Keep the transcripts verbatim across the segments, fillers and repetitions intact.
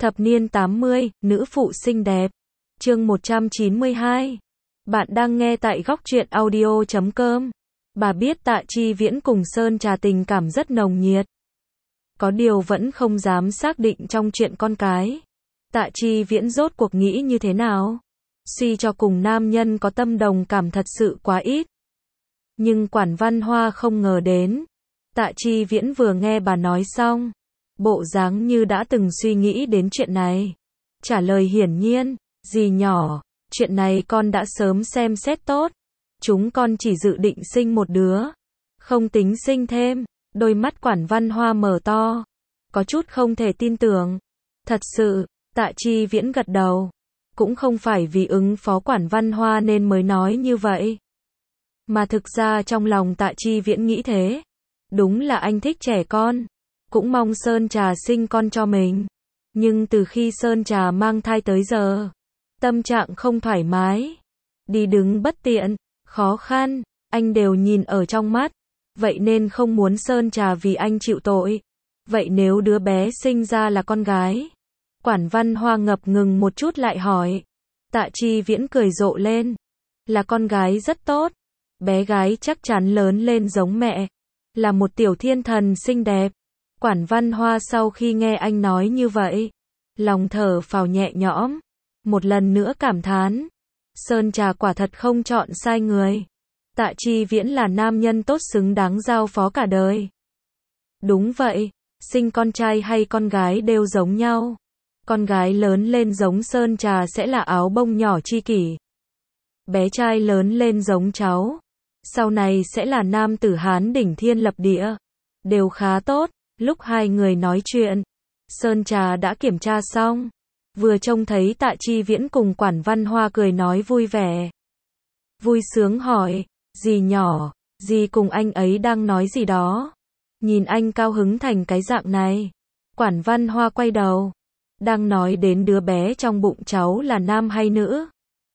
Thập niên tám mươi, nữ phụ xinh đẹp. Chương một trăm chín mươi hai. Bạn đang nghe tại góc truyện audio chấm com. Bà biết Tạ Chi Viễn cùng Sơn Trà tình cảm rất nồng nhiệt. Có điều vẫn không dám xác định trong chuyện con cái. Tạ Chi Viễn rốt cuộc nghĩ như thế nào? Suy cho cùng nam nhân có tâm đồng cảm thật sự quá ít. Nhưng Quản Văn Hoa không ngờ đến. Tạ Chi Viễn vừa nghe bà nói xong, bộ dáng như đã từng suy nghĩ đến chuyện này. Trả lời hiển nhiên, dì nhỏ, chuyện này con đã sớm xem xét tốt. Chúng con chỉ dự định sinh một đứa, không tính sinh thêm. Đôi mắt Quản Văn Hoa mở to, có chút không thể tin tưởng. Thật sự, Tạ Chi Viễn gật đầu. Cũng không phải vì ứng phó Quản Văn Hoa nên mới nói như vậy. Mà thực ra trong lòng Tạ Chi Viễn nghĩ thế. Đúng là anh thích trẻ con, cũng mong Sơn Trà sinh con cho mình. Nhưng từ khi Sơn Trà mang thai tới giờ, tâm trạng không thoải mái, đi đứng bất tiện, khó khăn, anh đều nhìn ở trong mắt. Vậy nên không muốn Sơn Trà vì anh chịu tội. Vậy nếu đứa bé sinh ra là con gái? Quản Văn Hoa ngập ngừng một chút lại hỏi. Tạ Chi Viễn cười rộ lên. Là con gái rất tốt. Bé gái chắc chắn lớn lên giống mẹ. Là một tiểu thiên thần xinh đẹp. Quản Văn Hoa sau khi nghe anh nói như vậy, lòng thở phào nhẹ nhõm. Một lần nữa cảm thán. Sơn Trà quả thật không chọn sai người. Tạ Chi Viễn là nam nhân tốt xứng đáng giao phó cả đời. Đúng vậy, sinh con trai hay con gái đều giống nhau. Con gái lớn lên giống Sơn Trà sẽ là áo bông nhỏ chi kỷ. Bé trai lớn lên giống cháu, sau này sẽ là nam tử Hán đỉnh thiên lập địa. Đều khá tốt. Lúc hai người nói chuyện, Sơn Trà đã kiểm tra xong. Vừa trông thấy Tạ Chi Viễn cùng Quản Văn Hoa cười nói vui vẻ. Vui sướng hỏi, dì nhỏ, dì cùng anh ấy đang nói gì đó? Nhìn anh cao hứng thành cái dạng này. Quản Văn Hoa quay đầu. Đang nói đến đứa bé trong bụng cháu là nam hay nữ?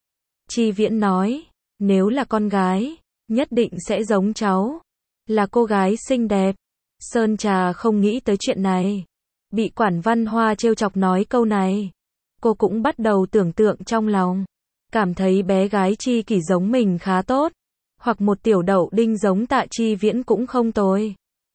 Chi Viễn nói, nếu là con gái, nhất định sẽ giống cháu. Là cô gái xinh đẹp. Sơn Trà không nghĩ tới chuyện này. Bị Quản Văn Hoa trêu chọc nói câu này, cô cũng bắt đầu tưởng tượng trong lòng. Cảm thấy bé gái chi kỷ giống mình khá tốt. Hoặc một tiểu đậu đinh giống Tạ Chi Viễn cũng không tồi.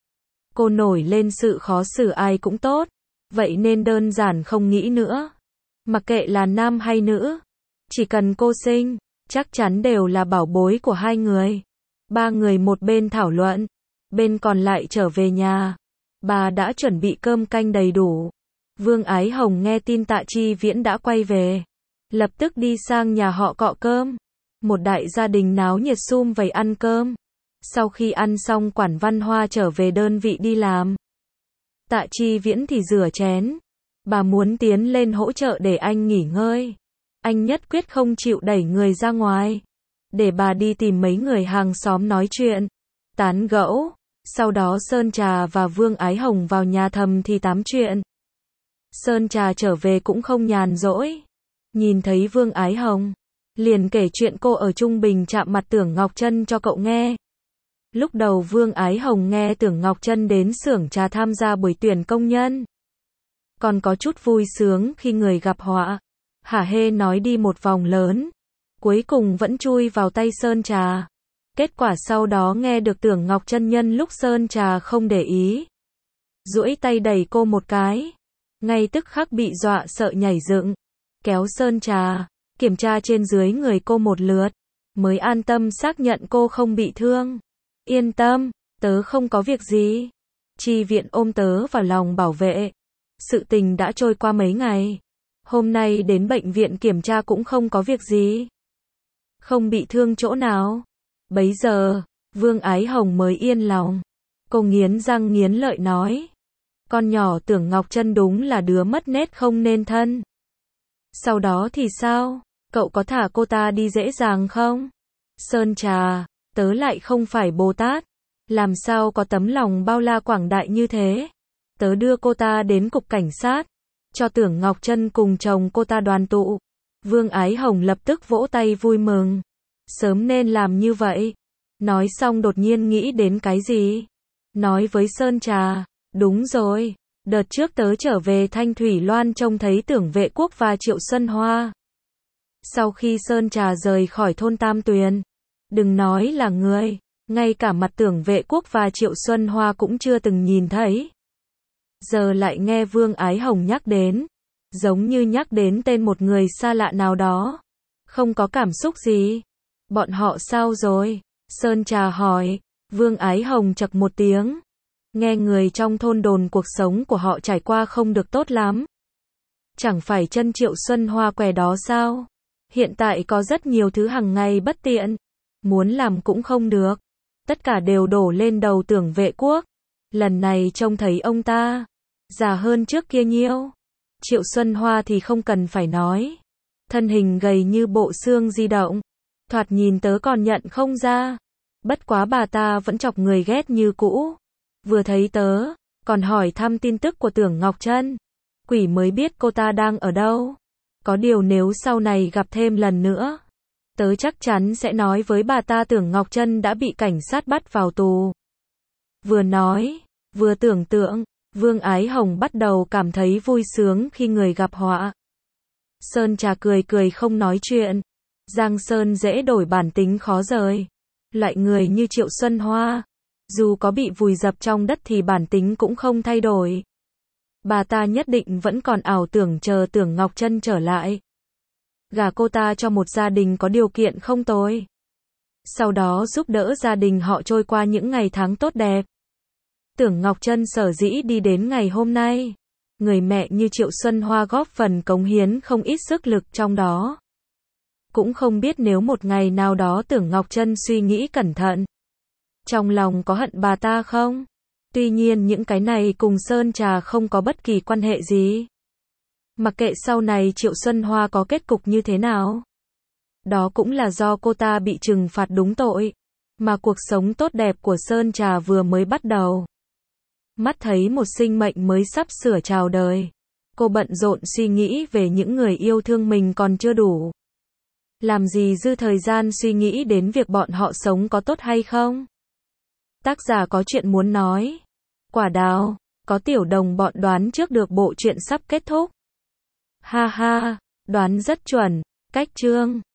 Cô nổi lên sự khó xử ai cũng tốt. Vậy nên đơn giản không nghĩ nữa. Mặc kệ là nam hay nữ, chỉ cần cô sinh, chắc chắn đều là bảo bối của hai người. Ba người một bên thảo luận, bên còn lại trở về nhà. Bà đã chuẩn bị cơm canh đầy đủ. Vương Ái Hồng nghe tin Tạ Chi Viễn đã quay về, lập tức đi sang nhà họ cọ cơm. Một đại gia đình náo nhiệt sum vầy ăn cơm. Sau khi ăn xong Quản Văn Hoa trở về đơn vị đi làm. Tạ Chi Viễn thì rửa chén. Bà muốn tiến lên hỗ trợ để anh nghỉ ngơi. Anh nhất quyết không chịu đẩy người ra ngoài. Để bà đi tìm mấy người hàng xóm nói chuyện, tán gẫu. Sau đó Sơn Trà và Vương Ái Hồng vào nhà thầm thì tám chuyện. Sơn Trà trở về cũng không nhàn rỗi. Nhìn thấy Vương Ái Hồng, liền kể chuyện cô ở Trung Bình chạm mặt Tưởng Ngọc Trân cho cậu nghe. Lúc đầu Vương Ái Hồng nghe Tưởng Ngọc Trân đến xưởng trà tham gia buổi tuyển công nhân, còn có chút vui sướng khi người gặp họa. Hả hê nói đi một vòng lớn, cuối cùng vẫn chui vào tay Sơn Trà. Kết quả sau đó nghe được Tưởng Ngọc Trân nhân lúc Sơn Trà không để ý, duỗi tay đẩy cô một cái, ngay tức khắc bị dọa sợ nhảy dựng, kéo Sơn Trà, kiểm tra trên dưới người cô một lượt, mới an tâm xác nhận cô không bị thương. Yên tâm, tớ không có việc gì. Chi Viễn ôm tớ vào lòng bảo vệ. Sự tình đã trôi qua mấy ngày. Hôm nay đến bệnh viện kiểm tra cũng không có việc gì. Không bị thương chỗ nào. Bấy giờ, Vương Ái Hồng mới yên lòng. Cô nghiến răng nghiến lợi nói. Con nhỏ Tưởng Ngọc Trân đúng là đứa mất nết không nên thân. Sau đó thì sao? Cậu có thả cô ta đi dễ dàng không? Sơn Trà, tớ lại không phải Bồ Tát. Làm sao có tấm lòng bao la quảng đại như thế? Tớ đưa cô ta đến cục cảnh sát, cho Tưởng Ngọc Trân cùng chồng cô ta đoàn tụ. Vương Ái Hồng lập tức vỗ tay vui mừng. Sớm nên làm như vậy. Nói xong đột nhiên nghĩ đến cái gì? Nói với Sơn Trà, đúng rồi, Đợt trước tớ trở về Thanh Thủy Loan trông thấy Tưởng Vệ Quốc và Triệu Xuân Hoa. Sau khi Sơn Trà rời khỏi thôn Tam Tuyền, đừng nói là người, ngay cả mặt Tưởng Vệ Quốc và Triệu Xuân Hoa cũng chưa từng nhìn thấy. Giờ lại nghe Vương Ái Hồng nhắc đến, giống như nhắc đến tên một người xa lạ nào đó. Không có cảm xúc gì. Bọn họ sao rồi? Sơn Trà hỏi. Vương Ái Hồng chậc một tiếng. Nghe người trong thôn đồn cuộc sống của họ trải qua không được tốt lắm. Chẳng phải chân Triệu Xuân Hoa què đó sao? Hiện tại có rất nhiều thứ hàng ngày bất tiện. Muốn làm cũng không được. Tất cả đều đổ lên đầu Tưởng Vệ Quốc. Lần này trông thấy ông ta già hơn trước kia nhiều. Triệu Xuân Hoa thì không cần phải nói. Thân hình gầy như bộ xương di động. Thoạt nhìn tớ còn nhận không ra. Bất quá bà ta vẫn chọc người ghét như cũ. Vừa thấy tớ, còn hỏi thăm tin tức của Tưởng Ngọc Trân. Quỷ mới biết cô ta đang ở đâu. Có điều nếu sau này gặp thêm lần nữa, tớ chắc chắn sẽ nói với bà ta Tưởng Ngọc Trân đã bị cảnh sát bắt vào tù. Vừa nói, vừa tưởng tượng, Vương Ái Hồng bắt đầu cảm thấy vui sướng khi người gặp họa. Sơn Trà cười cười không nói chuyện. Giang Sơn dễ đổi bản tính khó rời. Loại người như Triệu Xuân Hoa, dù có bị vùi dập trong đất thì bản tính cũng không thay đổi. Bà ta nhất định vẫn còn ảo tưởng chờ Tưởng Ngọc Trân trở lại. Gả cô ta cho một gia đình có điều kiện không tồi. Sau đó giúp đỡ gia đình họ trôi qua những ngày tháng tốt đẹp. Tưởng Ngọc Trân sở dĩ đi đến ngày hôm nay. Người mẹ như Triệu Xuân Hoa góp phần cống hiến không ít sức lực trong đó. Cũng không biết nếu một ngày nào đó Tưởng Ngọc Trân suy nghĩ cẩn thận, trong lòng có hận bà ta không? Tuy nhiên những cái này cùng Sơn Trà không có bất kỳ quan hệ gì. Mặc kệ sau này Triệu Xuân Hoa có kết cục như thế nào. Đó cũng là do cô ta bị trừng phạt đúng tội. Mà cuộc sống tốt đẹp của Sơn Trà vừa mới bắt đầu. Mắt thấy một sinh mệnh mới sắp sửa chào đời. Cô bận rộn suy nghĩ về những người yêu thương mình còn chưa đủ. Làm gì dư thời gian suy nghĩ đến việc bọn họ sống có tốt hay không? Tác giả có chuyện muốn nói. Quả đào, có tiểu đồng bọn đoán trước được bộ truyện sắp kết thúc. Ha ha, đoán rất chuẩn, cách chương.